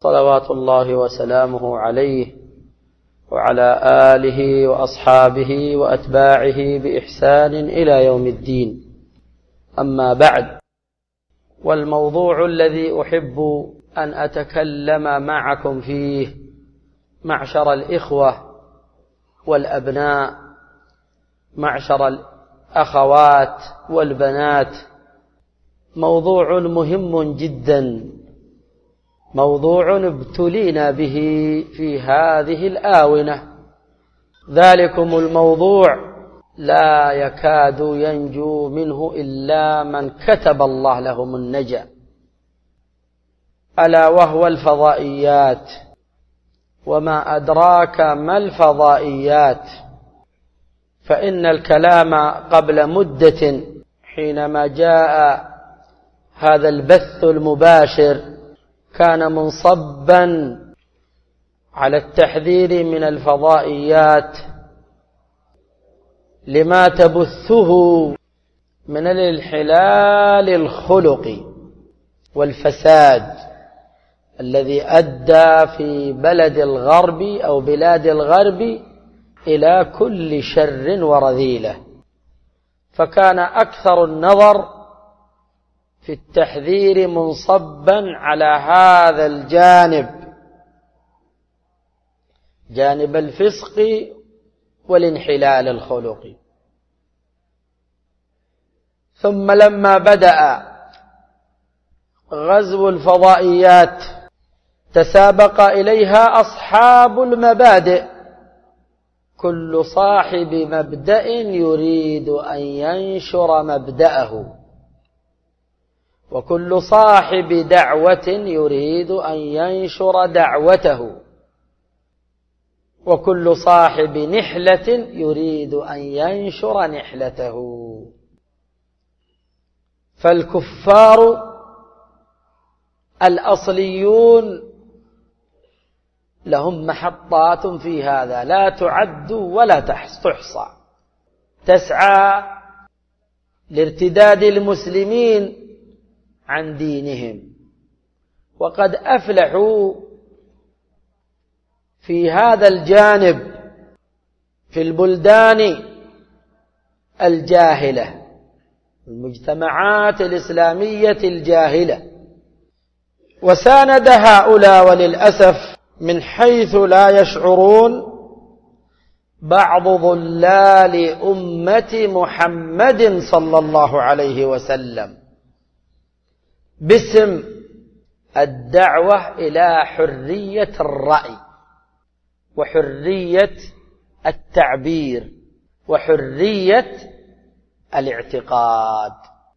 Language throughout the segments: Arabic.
صلوات الله وسلامه عليه وعلى آله وأصحابه وأتباعه بإحسان إلى يوم الدين. أما بعد، والموضوع الذي أحب أن أتكلم معكم فيه معشر الإخوة والأبناء، معشر الأخوات والبنات، موضوع مهم جدا، موضوع ابتلينا به في هذه الآونة. ذلكم الموضوع لا يكاد ينجو منه إلا من كتب الله لهم النجاة، ألا وهو الفضائيات. وما أدراك ما الفضائيات؟ فإن الكلام قبل مدة حينما جاء هذا البث المباشر كان منصبا على التحذير من الفضائيات لما تبثه من الانحلال الخلقي والفساد الذي أدى في بلد الغرب أو بلاد الغرب إلى كل شر ورذيلة. فكان أكثر النظر في التحذير منصبا على هذا الجانب، جانب الفسق والانحلال الخلقي. ثم لما بدأ غزو الفضائيات تسابق إليها أصحاب المبادئ، كل صاحب مبدأ يريد أن ينشر مبدأه، وكل صاحب دعوة يريد أن ينشر دعوته، وكل صاحب نحلة يريد أن ينشر نحلته. فالكفار الأصليون لهم محطات في هذا لا تعد ولا تحصى، تسعى لارتداد المسلمين عن دينهم، وقد أفلحوا في هذا الجانب في البلدان الجاهلة، المجتمعات الإسلامية الجاهلة. وساند هؤلاء وللأسف من حيث لا يشعرون بعض ضلال أمة محمد صلى الله عليه وسلم باسم الدعوة إلى حرية الرأي وحرية التعبير وحرية الاعتقاد،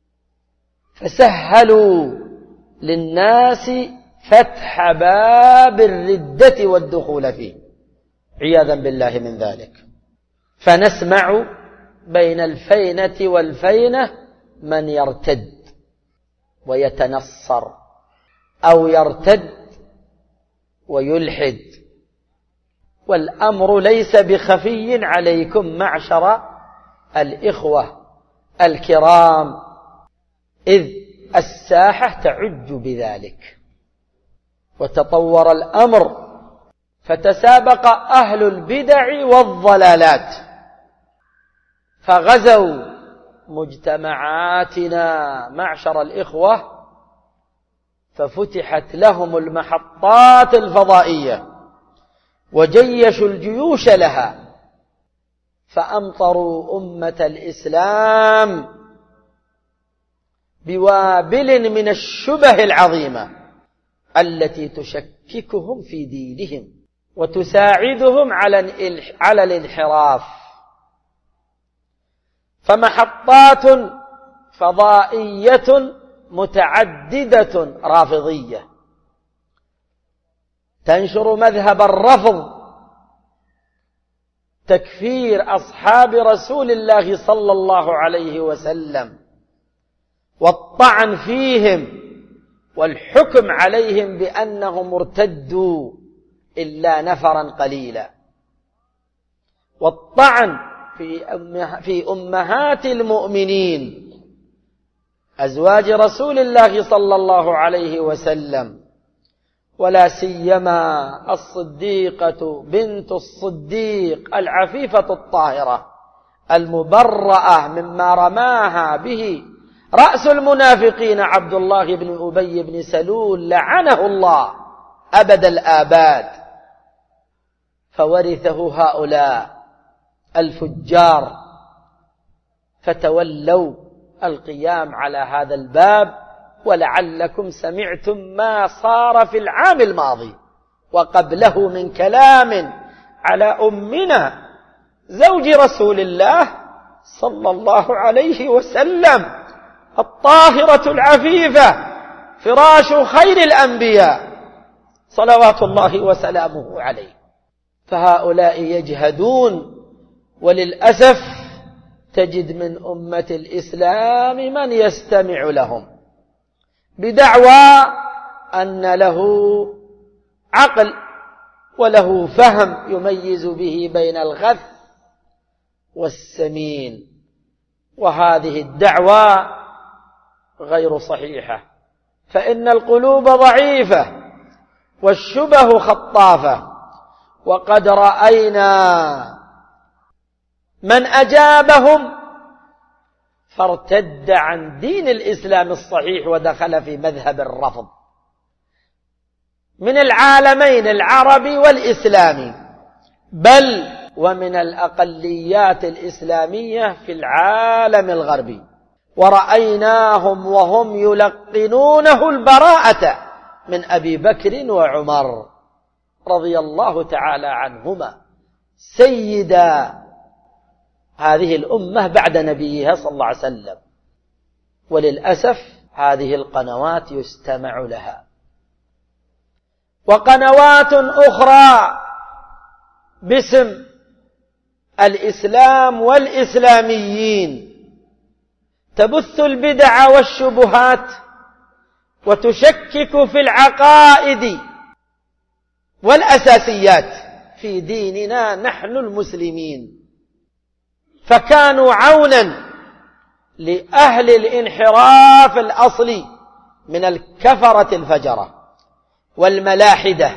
فسهلوا للناس فتح باب الردة والدخول فيه عياذا بالله من ذلك. فنسمع بين الفينة والفينة من يرتد ويتنصر أو يرتد ويلحد، والأمر ليس بخفي عليكم معشر الإخوة الكرام، إذ الساحة تعج بذلك. وتطور الأمر فتسابق أهل البدع والضلالات فغزوا مجتمعاتنا معشر الإخوة، ففتحت لهم المحطات الفضائية وجيشوا الجيوش لها، فأمطروا أمة الإسلام بوابل من الشبه العظيمة التي تشككهم في دينهم وتساعدهم على الانحراف. فمحطات فضائية متعددة رافضية تنشر مذهب الرفض، تكفير أصحاب رسول الله صلى الله عليه وسلم والطعن فيهم والحكم عليهم بأنهم ارتدوا إلا نفرا قليلا، والطعن في أمهات المؤمنين أزواج رسول الله صلى الله عليه وسلم، ولا سيما الصديقة بنت الصديق العفيفة الطاهرة المبرأة مما رماها به رأس المنافقين عبد الله بن أبي بن سلول لعنه الله أبد الآباد، فورثه هؤلاء الفجار فتولوا القيام على هذا الباب. ولعلكم سمعتم ما صار في العام الماضي وقبله من كلام على أمنا زوج رسول الله صلى الله عليه وسلم الطاهرة العفيفة فراش خير الأنبياء صلوات الله وسلامه عليه. فهؤلاء يجهدون، وللأسف تجد من أمة الإسلام من يستمع لهم بدعوى أن له عقل وله فهم يميز به بين الغث والسمين، وهذه الدعوى غير صحيحة، فإن القلوب ضعيفة والشبه خطافة. وقد رأينا من أجابهم فارتد عن دين الإسلام الصحيح ودخل في مذهب الرفض من العالمين العربي والإسلامي، بل ومن الأقليات الإسلامية في العالم الغربي. ورأيناهم وهم يلقنونه البراءة من أبي بكر وعمر رضي الله تعالى عنهما سيدا هذه الأمة بعد نبيها صلى الله عليه وسلم. وللأسف هذه القنوات يستمع لها. وقنوات أخرى باسم الإسلام والإسلاميين تبث البدع والشبهات وتشكك في العقائد والأساسيات في ديننا نحن المسلمين، فكانوا عونا لأهل الانحراف الأصلي من الكفرة الفجرة والملاحدة.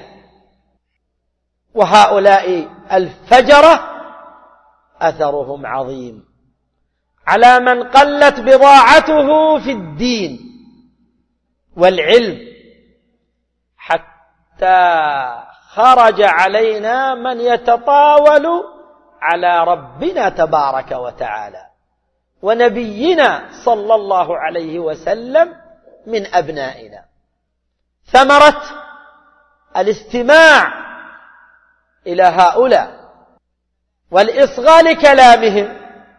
وهؤلاء الفجرة أثرهم عظيم على من قلت بضاعته في الدين والعلم، حتى خرج علينا من يتطاول على ربنا تبارك وتعالى ونبينا صلى الله عليه وسلم من أبنائنا. ثمرة الاستماع إلى هؤلاء والإصغاء لكلامهم.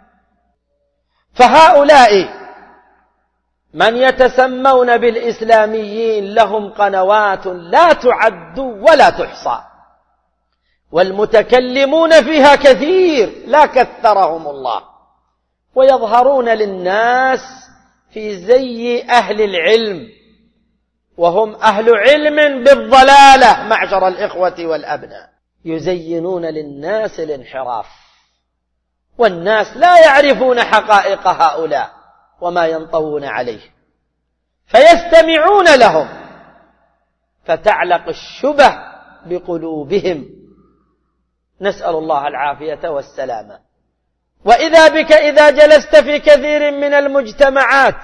فهؤلاء من يتسمون بالإسلاميين لهم قنوات لا تعد ولا تحصى، والمتكلمون فيها كثير لا كثرهم الله، ويظهرون للناس في زي أهل العلم، وهم أهل علم بالضلالة معشر الإخوة والأبناء، يزينون للناس الانحراف، والناس لا يعرفون حقائق هؤلاء وما ينطوون عليه، فيستمعون لهم فتعلق الشبه بقلوبهم، نسأل الله العافية والسلامة. وإذا بك إذا جلست في كثير من المجتمعات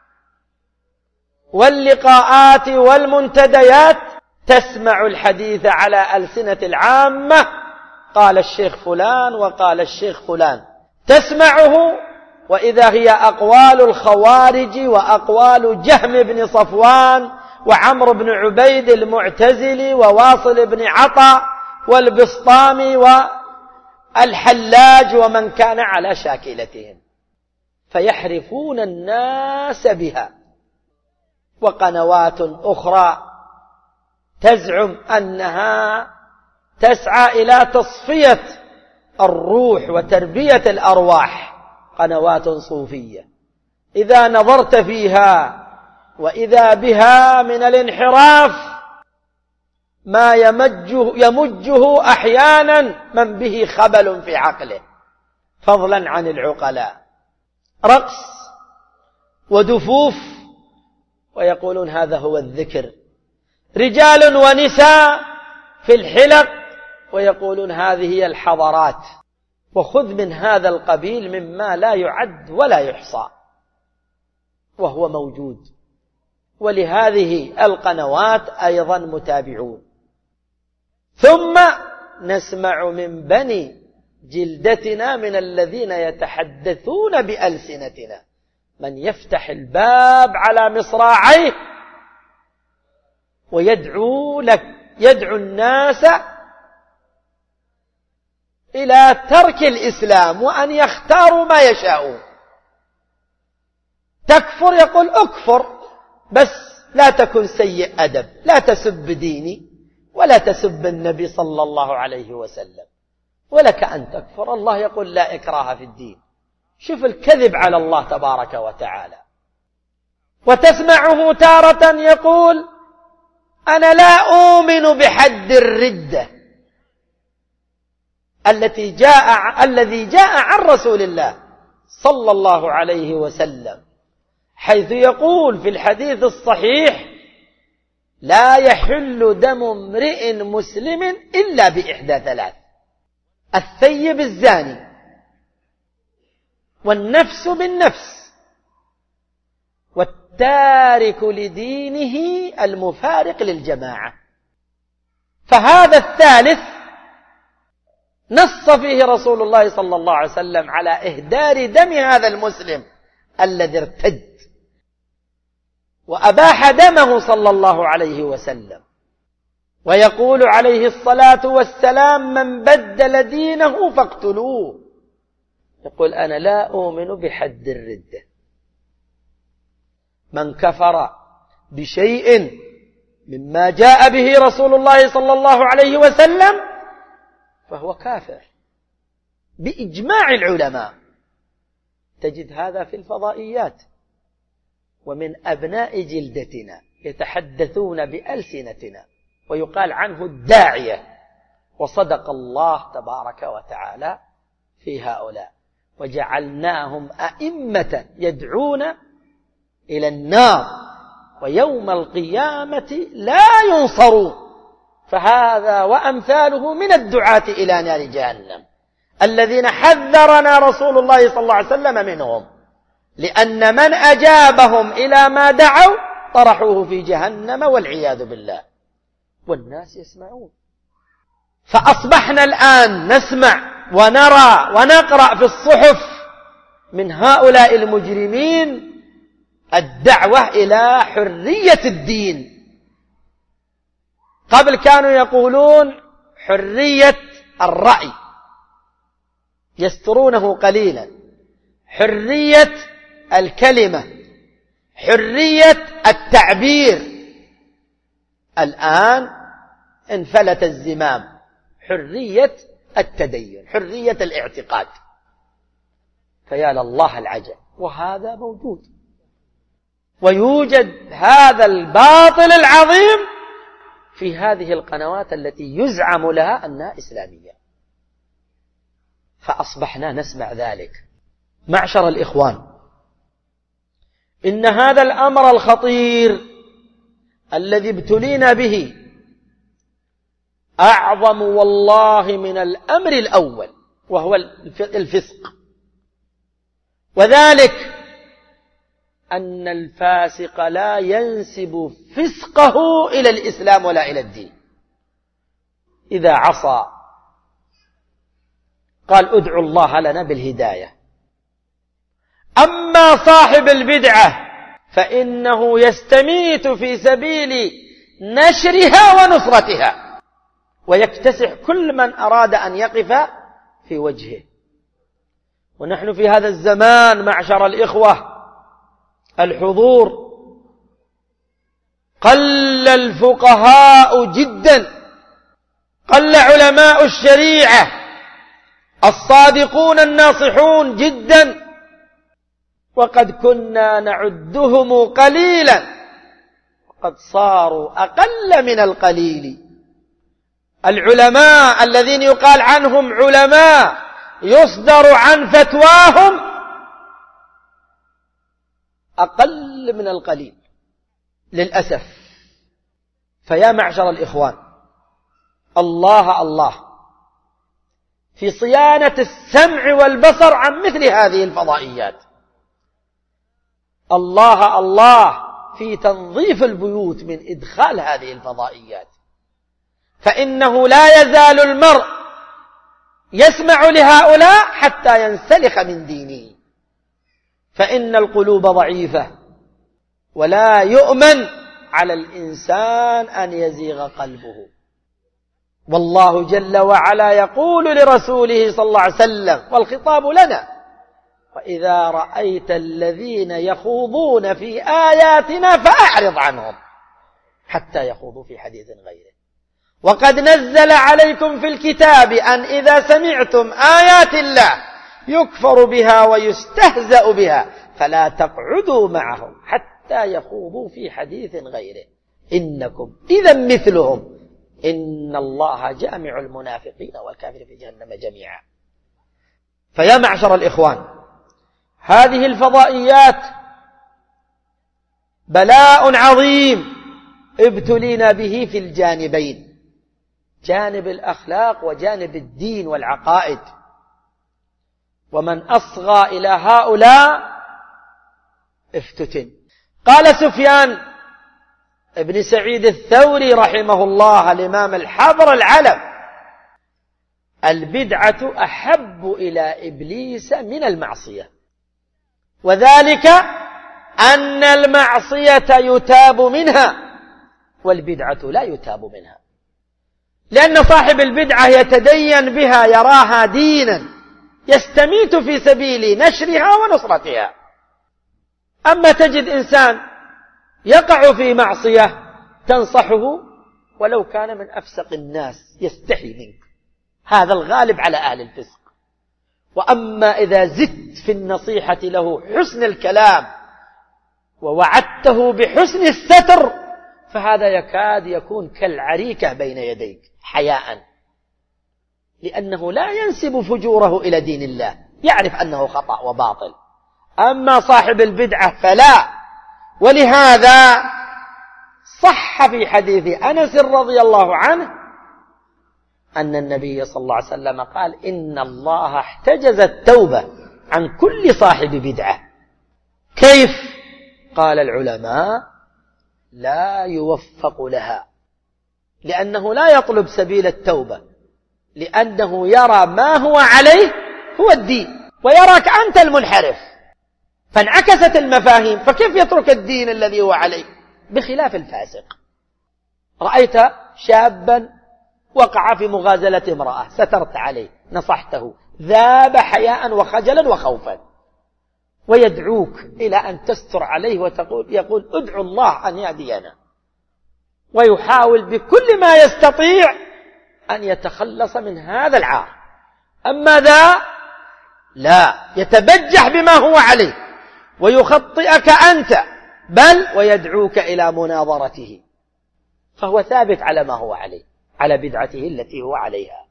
واللقاءات والمنتديات تسمع الحديث على ألسنة العامة، قال الشيخ فلان وقال الشيخ فلان، تسمعه وإذا هي أقوال الخوارج وأقوال جهم بن صفوان وعمر بن عبيد المعتزلي وواصل بن عطا والبسطامي والحلاج ومن كان على شاكلتهم، فيحرفون الناس بها. وقنوات أخرى تزعم أنها تسعى إلى تصفية الروح وتربية الأرواح، قنوات صوفية، إذا نظرت فيها وإذا بها من الانحراف ما يمجه أحيانا من به خبل في عقله فضلا عن العقلاء، رقص ودفوف، ويقولون هذا هو الذكر. رجال ونساء في الحلق ويقولون هذه هي الحضارات، وخذ من هذا القبيل مما لا يعد ولا يحصى، وهو موجود. ولهذه القنوات أيضا متابعون. ثم نسمع من بني جلدتنا من الذين يتحدثون بألسنتنا، من يفتح الباب على مصراعيه ويدعو الناس إلى ترك الإسلام وأن يختاروا ما يشاءون. تكفر يقول أكفر، بس لا تكن سيء أدب، لا تسب ديني ولا تسب النبي صلى الله عليه وسلم، ولك أن تكفر. الله يقول لا إكراه في الدين. شوف الكذب على الله تبارك وتعالى. وتسمعه تارة يقول أنا لا أؤمن بحد الردة الذي جاء عن رسول الله صلى الله عليه وسلم، حيث يقول في الحديث الصحيح لا يحل دم امرئ مسلم إلا بإحدى ثلاث: الثيب الزاني، والنفس بالنفس، والتارك لدينه المفارق للجماعة. فهذا الثالث نص فيه رسول الله صلى الله عليه وسلم على إهدار دم هذا المسلم الذي ارتد، وأباح دمه صلى الله عليه وسلم. ويقول عليه الصلاة والسلام من بدل دينه فاقتلوه. يقول أنا لا أؤمن بحد الردة. من كفر بشيء مما جاء به رسول الله صلى الله عليه وسلم فهو كافر بإجماع العلماء. تجد هذا في الفضائيات. ومن أبناء جلدتنا يتحدثون بألسنتنا ويقال عنه الداعية، وصدق الله تبارك وتعالى في هؤلاء. وجعلناهم أئمة يدعون إلى النار ويوم القيامة لا ينصرون. فهذا وأمثاله من الدعاة إلى نار جهنم الذين حذرنا رسول الله صلى الله عليه وسلم منهم، لأن من أجابهم إلى ما دعوا طرحوه في جهنم والعياذ بالله. والناس يسمعون. فأصبحنا الآن نسمع ونرى ونقرأ في الصحف من هؤلاء المجرمين الدعوة إلى حرية الدين. قبل كانوا يقولون حرية الرأي، يسترونه قليلا، حرية الكلمة، حرية التعبير. الآن انفلت الزمام، حرية التدين، حرية الاعتقاد. فيا لله العجب. وهذا موجود، ويوجد هذا الباطل العظيم في هذه القنوات التي يزعم لها أنها إسلامية. فأصبحنا نسمع ذلك. معشر الإخوان، إن هذا الأمر الخطير الذي ابتلينا به أعظم والله من الأمر الأول، وهو الفسق. وذلك أن الفاسق لا ينسب فسقه إلى الإسلام ولا إلى الدين. إذا عصى قال ادعوا الله لنا بالهداية. أما صاحب البدعة فإنه يستميت في سبيل نشرها ونصرتها، ويكتسح كل من أراد أن يقف في وجهه. ونحن في هذا الزمان معشر الإخوة الحضور قل الفقهاء جدا، قل علماء الشريعة الصادقون الناصحون جدا، وقد كنا نعدهم قليلا وقد صاروا أقل من القليل. العلماء الذين يقال عنهم علماء يصدر عن فتواهم أقل من القليل للأسف. فيا معشر الإخوان، الله في صيانة السمع والبصر عن مثل هذه الفضائيات، الله في تنظيف البيوت من إدخال هذه الفضائيات، فإنه لا يزال المرء يسمع لهؤلاء حتى ينسلخ من دينه، فإن القلوب ضعيفة ولا يؤمن على الإنسان أن يزيغ قلبه. والله جل وعلا يقول لرسوله صلى الله عليه وسلم، والخطاب لنا: وإذا رأيت الذين يخوضون في آياتنا فأعرض عنهم حتى يخوضوا في حديث غيره، وقد نزل عليكم في الكتاب أن إذا سمعتم آيات الله يكفر بها ويستهزأ بها فلا تقعدوا معهم حتى يخوضوا في حديث غيره إنكم إذا مثلهم إن الله جامع المنافقين والكافرين في جهنم جميعا. فيا معشر الإخوان، هذه الفضائيات بلاء عظيم ابتلينا به في الجانبين، جانب الأخلاق وجانب الدين والعقائد، ومن أصغى إلى هؤلاء افتتن. قال سفيان ابن سعيد الثوري رحمه الله الإمام الحبر العلم: البدعة أحب إلى إبليس من المعصية، وذلك أن المعصية يتاب منها والبدعة لا يتاب منها، لأن صاحب البدعة يتدين بها، يراها دينا يستميت في سبيل نشرها ونصرتها. أما تجد إنسان يقع في معصية تنصحه ولو كان من أفسق الناس يستحي منك، هذا الغالب على أهل الفسق. وأما إذا زدت في النصيحة له حسن الكلام ووعدته بحسن الستر فهذا يكاد يكون كالعريكة بين يديك حياء، لأنه لا ينسب فجوره إلى دين الله، يعرف أنه خطأ وباطل. أما صاحب البدعة فلا. ولهذا صح في حديث أنس رضي الله عنه أن النبي صلى الله عليه وسلم قال: إن الله احتجز التوبة عن كل صاحب بدعة. كيف؟ قال العلماء: لا يوفق لها، لأنه لا يطلب سبيل التوبة، لأنه يرى ما هو عليه هو الدين ويراك أنت المنحرف، فانعكست المفاهيم، فكيف يترك الدين الذي هو عليه؟ بخلاف الفاسق. رأيت شابا وقع في مغازلة امرأة، سترت عليه، نصحته، ذاب حياء وخجلا وخوفا، ويدعوك إلى أن تستر عليه يقول ادعو الله أن يهدينا، ويحاول بكل ما يستطيع أن يتخلص من هذا العار. أما ذا لا، يتبجح بما هو عليه ويخطئك أنت، بل ويدعوك إلى مناظرته، فهو ثابت على ما هو عليه، على بدعته التي هو عليها.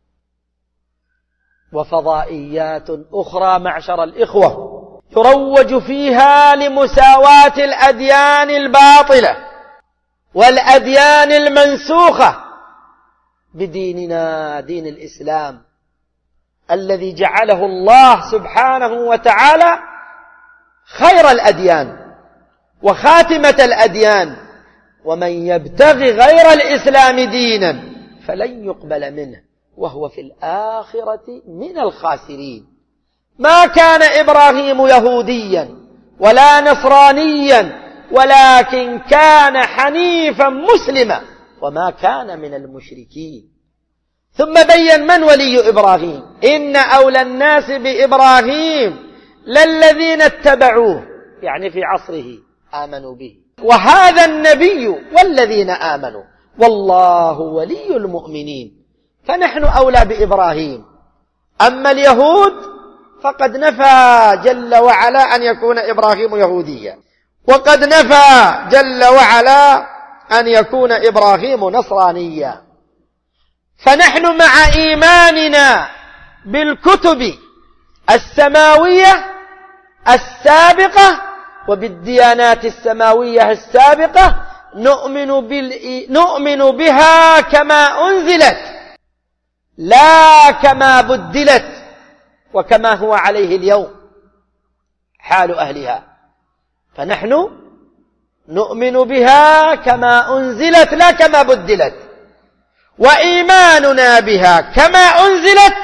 وفضائيات أخرى معشر الإخوة يروج فيها لمساواة الأديان الباطلة والأديان المنسوخة بديننا، دين الإسلام الذي جعله الله سبحانه وتعالى خير الأديان وخاتمة الأديان، ومن يبتغي غير الإسلام دينا فلن يقبل منه وهو في الآخرة من الخاسرين. ما كان إبراهيم يهوديا ولا نصرانيا، ولكن كان حنيفا مسلما وما كان من المشركين. ثم بين من ولي إبراهيم: إن أولى الناس بإبراهيم للذين اتبعوه، يعني في عصره آمنوا به، وهذا النبي والذين آمنوا والله ولي المؤمنين. فنحن أولى بإبراهيم. أما اليهود فقد نفى جل وعلا أن يكون إبراهيم يهوديا، وقد نفى جل وعلا أن يكون إبراهيم نصرانيا. فنحن مع إيماننا بالكتب السماوية السابقة وبالديانات السماوية السابقة نؤمن بها كما أنزلت لا كما بدلت وكما هو عليه اليوم حال أهلها. فنحن نؤمن بها كما أنزلت لا كما بدلت، وإيماننا بها كما أنزلت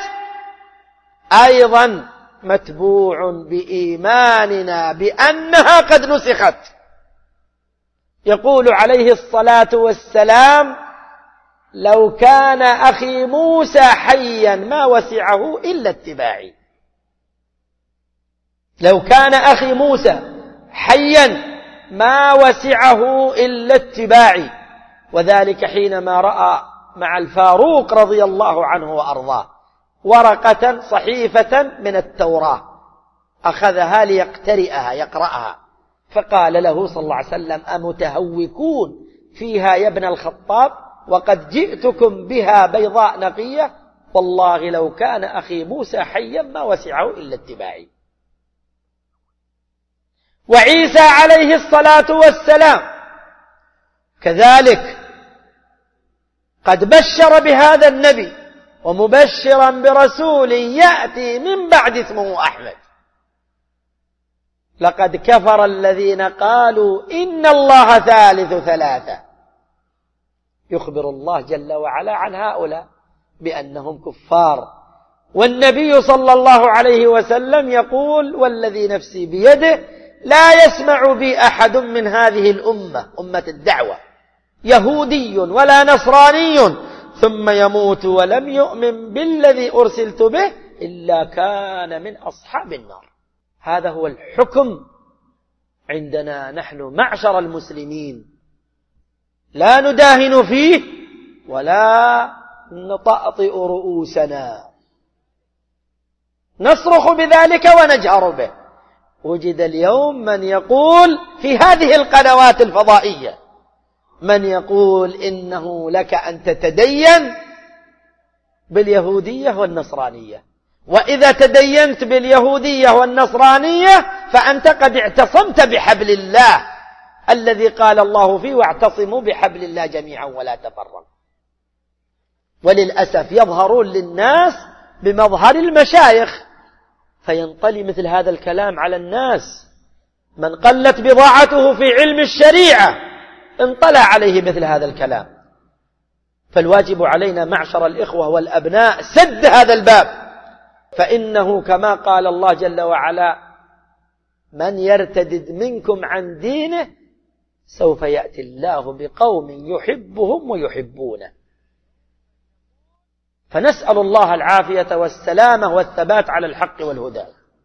أيضا متبوع بإيماننا بأنها قد نسخت. يقول عليه الصلاة والسلام: لو كان أخي موسى حيا ما وسعه إلا اتباعي. لو كان أخي موسى حيا ما وسعه إلا اتباعي. وذلك حينما رأى مع الفاروق رضي الله عنه وأرضاه ورقة صحيفة من التوراة، أخذها ليقترئها يقرأها، فقال له صلى الله عليه وسلم: أمتهوكون فيها يا ابن الخطاب وقد جئتكم بها بيضاء نقية، والله لو كان أخي موسى حيا ما وسعه إلا اتباعي. وعيسى عليه الصلاة والسلام كذلك قد بشر بهذا النبي ومبشرا برسول يأتي من بعد اسمه أحمد. لقد كفر الذين قالوا إن الله ثالث ثلاثة. يخبر الله جل وعلا عن هؤلاء بأنهم كفار، والنبي صلى الله عليه وسلم يقول: والذي نفسي بيده لا يسمع بي أحد من هذه الأمة، أمة الدعوة، يهودي ولا نصراني ثم يموت ولم يؤمن بالذي أرسلت به إلا كان من أصحاب النار. هذا هو الحكم عندنا نحن معشر المسلمين، لا نداهن فيه ولا نطأطئ رؤوسنا، نصرخ بذلك ونجهر به. وجد اليوم من يقول في هذه القنوات الفضائية، من يقول إنه لك أن تتدين باليهودية والنصرانية، وإذا تدينت باليهودية والنصرانية فأنت قد اعتصمت بحبل الله الذي قال الله فيه: واعتصموا بحبل الله جميعا ولا تفرقوا. وللأسف يظهرون للناس بمظهر المشايخ، فينطلي مثل هذا الكلام على الناس. من قلت بضاعته في علم الشريعة انطلع عليه مثل هذا الكلام. فالواجب علينا معشر الإخوة والأبناء سد هذا الباب، فإنه كما قال الله جل وعلا: من يرتدد منكم عن دينه سوف يأتي الله بقوم يحبهم ويحبونه. فنسأل الله العافية والسلامة والثبات على الحق والهدى.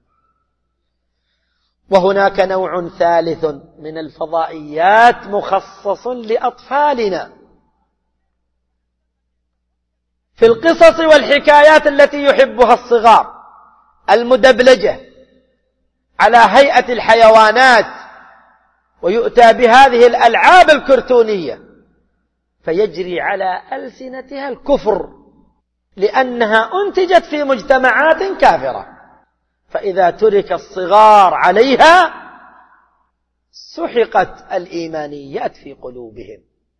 وهناك نوع ثالث من الفضائيات مخصص لأطفالنا في القصص والحكايات التي يحبها الصغار، المدبلجة على هيئة الحيوانات، ويؤتى بهذه الألعاب الكرتونية فيجري على ألسنتها الكفر، لأنها أنتجت في مجتمعات كافرة. فإذا ترك الصغار عليها سحقت الإيمانيات في قلوبهم.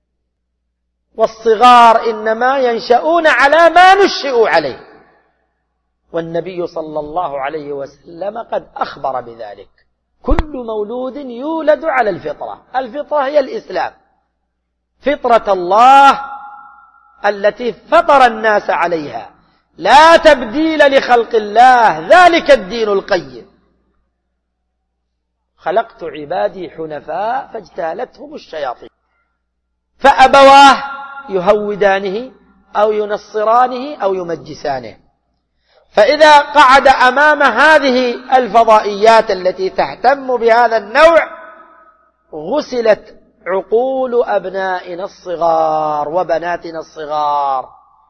والصغار إنما ينشؤون على ما نشئوا عليه، والنبي صلى الله عليه وسلم قد أخبر بذلك: كل مولود يولد على الفطرة. الفطرة هي الإسلام، فطرة الله التي فطر الناس عليها، لا تبديل لخلق الله، ذلك الدين القيم. خلقت عبادي حنفاء فاجتالتهم الشياطين، فأبواه يهودانه أو ينصرانه أو يمجسانه. فإذا قعد أمام هذه الفضائيات التي تهتم بهذا النوع غسلت عقول أبنائنا الصغار وبناتنا الصغار،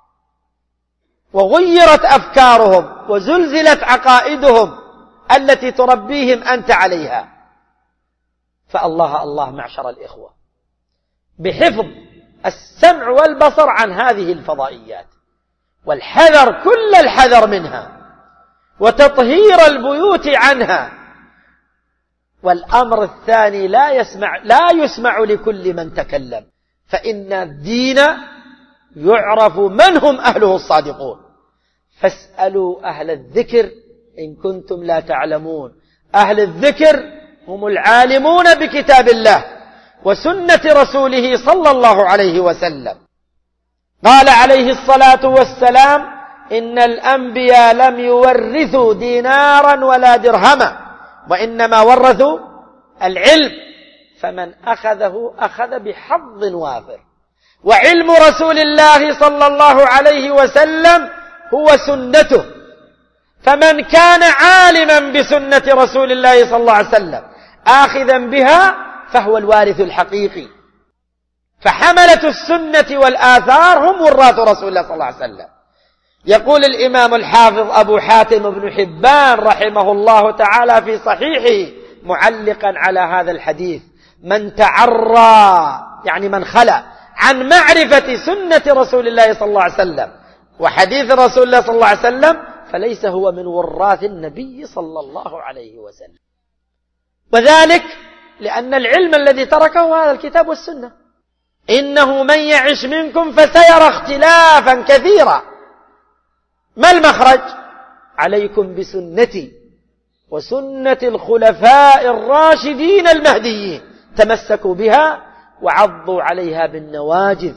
وغيرت أفكارهم وزلزلت عقائدهم التي تربيهم أنت عليها. فالله الله معشر الإخوة بحفظ السمع والبصر عن هذه الفضائيات، والحذر كل الحذر منها، وتطهير البيوت عنها، والأمر الثاني لا يسمع لكل من تكلم، فإن الدين يعرف من هم أهله الصادقون. فاسألوا أهل الذكر إن كنتم لا تعلمون. أهل الذكر هم العالمون بكتاب الله وسنة رسوله صلى الله عليه وسلم. قال عليه الصلاة والسلام: إن الأنبياء لم يورثوا دينارا ولا درهما، وإنما ورثوا العلم، فمن أخذه أخذ بحظ وافر. وعلم رسول الله صلى الله عليه وسلم هو سنته، فمن كان عالما بسنة رسول الله صلى الله عليه وسلم آخذا بها فهو الوارث الحقيقي. فحملة السنة والآثار هم وراث رسول الله صلى الله عليه وسلم. يقول الإمام الحافظ أبو حاتم بن حبان رحمه الله تعالى في صحيحه معلقا على هذا الحديث: من تعرى، يعني من خلى عن معرفة سنة رسول الله صلى الله عليه وسلم وحديث رسول الله صلى الله عليه وسلم فليس هو من وراث النبي صلى الله عليه وسلم. وذلك لأن العلم الذي تركه هذا الكتاب والسنة. إنه من يعش منكم فسيرى اختلافا كثيرا. ما المخرج؟ عليكم بسنتي وسنة الخلفاء الراشدين المهديين، تمسكوا بها وعضوا عليها بالنواجذ.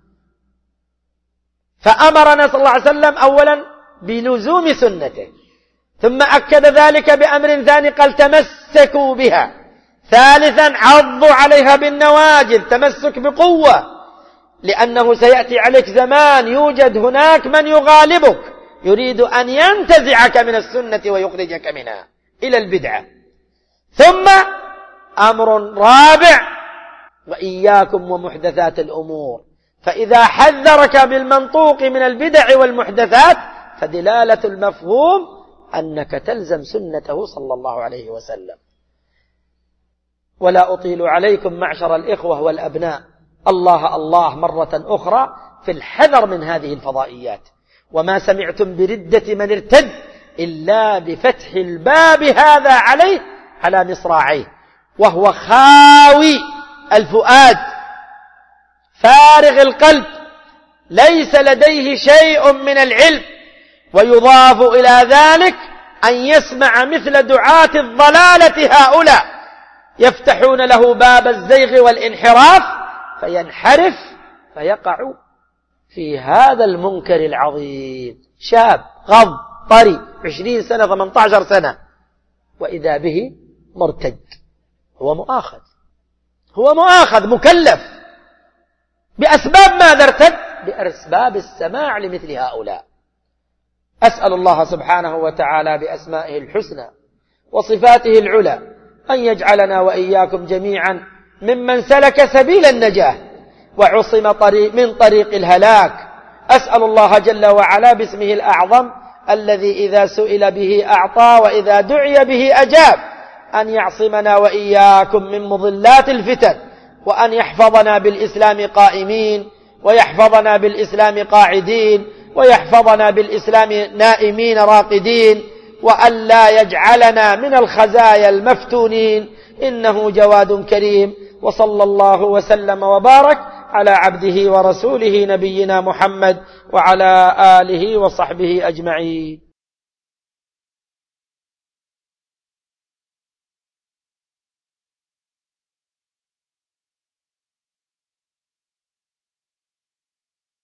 فأمرنا صلى الله عليه وسلم أولا بلزوم سنته، ثم أكد ذلك بأمر ثاني قال: تمسكوا بها. ثالثا: عضوا عليها بالنواجذ، تمسك بقوة، لأنه سيأتي عليك زمان يوجد هناك من يغالبك، يريد أن ينتزعك من السنة ويخرجك منها إلى البدعة. ثم أمر رابع: وإياكم ومحدثات الأمور. فإذا حذرك بالمنطوق من البدع والمحدثات فدلالة المفهوم أنك تلزم سنته صلى الله عليه وسلم. ولا أطيل عليكم معشر الإخوة والأبناء، الله مرة أخرى في الحذر من هذه الفضائيات. وما سمعتم بردة من ارتد إلا بفتح الباب هذا عليه على مصراعيه، وهو خاوي الفؤاد فارغ القلب، ليس لديه شيء من العلم. ويضاف إلى ذلك أن يسمع مثل دعاة الضلالة هؤلاء يفتحون له باب الزيغ والانحراف فينحرف فيقع في هذا المنكر العظيم. شاب غض طري 20 سنة 18 سنة وإذا به مرتد. هو مؤاخذ مكلف بأسباب ماذا ارتد؟ بأسباب السماع لمثل هؤلاء. أسأل الله سبحانه وتعالى بأسمائه الحسنى وصفاته العلى أن يجعلنا وإياكم جميعا ممن سلك سبيل النجاة وعصم من طريق الهلاك. أسأل الله جل وعلا باسمه الأعظم الذي إذا سئل به أعطى وإذا دعي به أجاب أن يعصمنا وإياكم من مضلات الفتن، وأن يحفظنا بالإسلام قائمين، ويحفظنا بالإسلام قاعدين، ويحفظنا بالإسلام نائمين راقدين، وأن لا يجعلنا من الخزايا المفتونين، إنه جواد كريم. وصلى الله وسلم وبارك على عبده ورسوله نبينا محمد وعلى آله وصحبه أجمعين.